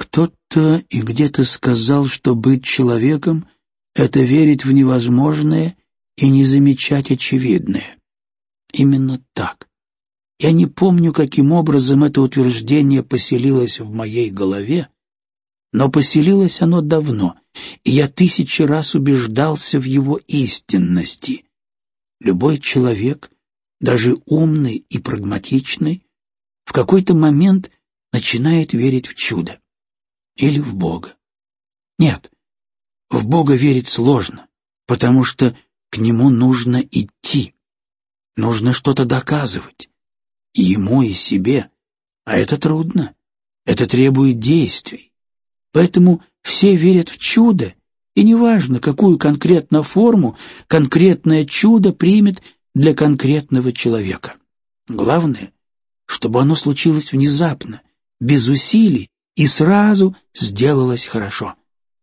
Кто-то и где-то сказал, что быть человеком — это верить в невозможное и не замечать очевидное. Именно так. Я не помню, каким образом это утверждение поселилось в моей голове, но поселилось оно давно, и я 1000 раз убеждался в его истинности. Любой человек, даже умный и прагматичный, в какой-то момент начинает верить в чудо или в Бога. Нет, в Бога верить сложно, потому что к Нему нужно идти, нужно что-то доказывать, и Ему, и себе, а это трудно, это требует действий. Поэтому все верят в чудо, и неважно, какую конкретно форму конкретное чудо примет для конкретного человека. Главное, чтобы оно случилось внезапно, без усилий, и сразу сделалось хорошо.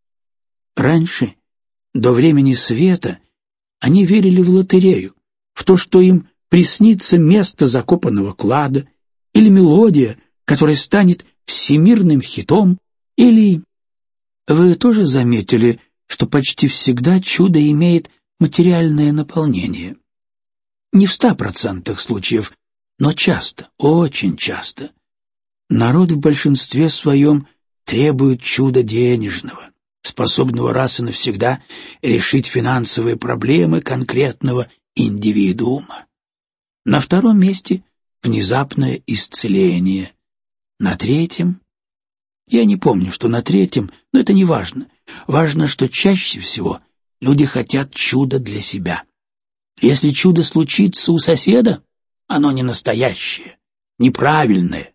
Раньше, до времени света, они верили в лотерею, в то, что им приснится место закопанного клада, или мелодия, которая станет всемирным хитом, или... Вы тоже заметили, что почти всегда чудо имеет материальное наполнение? Не в 100% случаев, но часто, очень часто. Народ в большинстве своем требует чуда денежного, способного раз и навсегда решить финансовые проблемы конкретного индивидуума. На втором месте внезапное исцеление. На третьем... Я не помню, что на третьем, но это не важно. Важно, что чаще всего люди хотят чуда для себя. Если чудо случится у соседа, оно не настоящее, неправильное.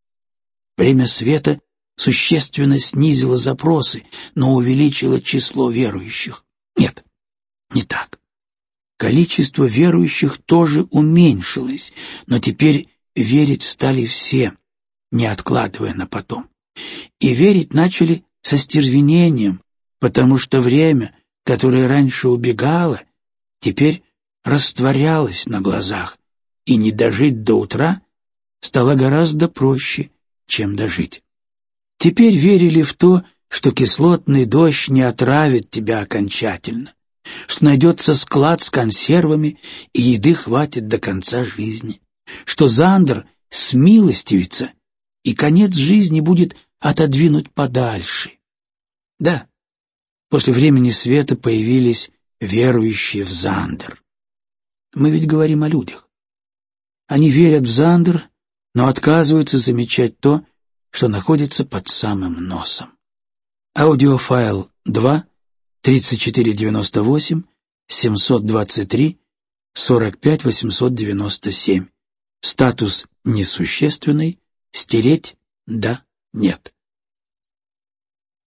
Время света существенно снизило запросы, но увеличило число верующих. Нет, не так. Количество верующих тоже уменьшилось, но теперь верить стали все, не откладывая на потом. И верить начали со стервенением, потому что время, которое раньше убегало, теперь растворялось на глазах, и не дожить до утра стало гораздо проще, чем дожить. Теперь верили в то, что кислотный дождь не отравит тебя окончательно, что найдется склад с консервами и еды хватит до конца жизни, что Зандер смилостивится, и конец жизни будет отодвинуть подальше. Да, после времени света появились верующие в Зандер. Мы ведь говорим о людях. Они верят в Зандер, но отказываются замечать то, что находится под самым носом. Аудиофайл 2, 3498, 723, 45 897. Статус несущественный. Стереть? Да, нет.